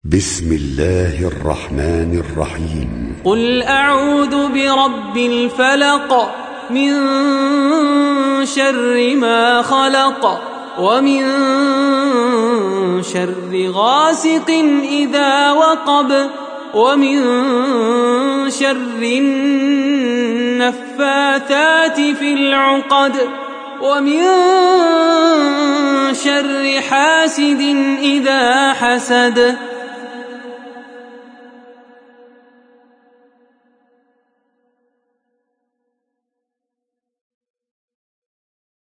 بسم الله الرحمن الرحيم قل أعوذ برب الفلق من شر ما خلق ومن شر غاسق إذا وقب ومن شر النفاثات في العقد ومن شر حاسد إذا حسد.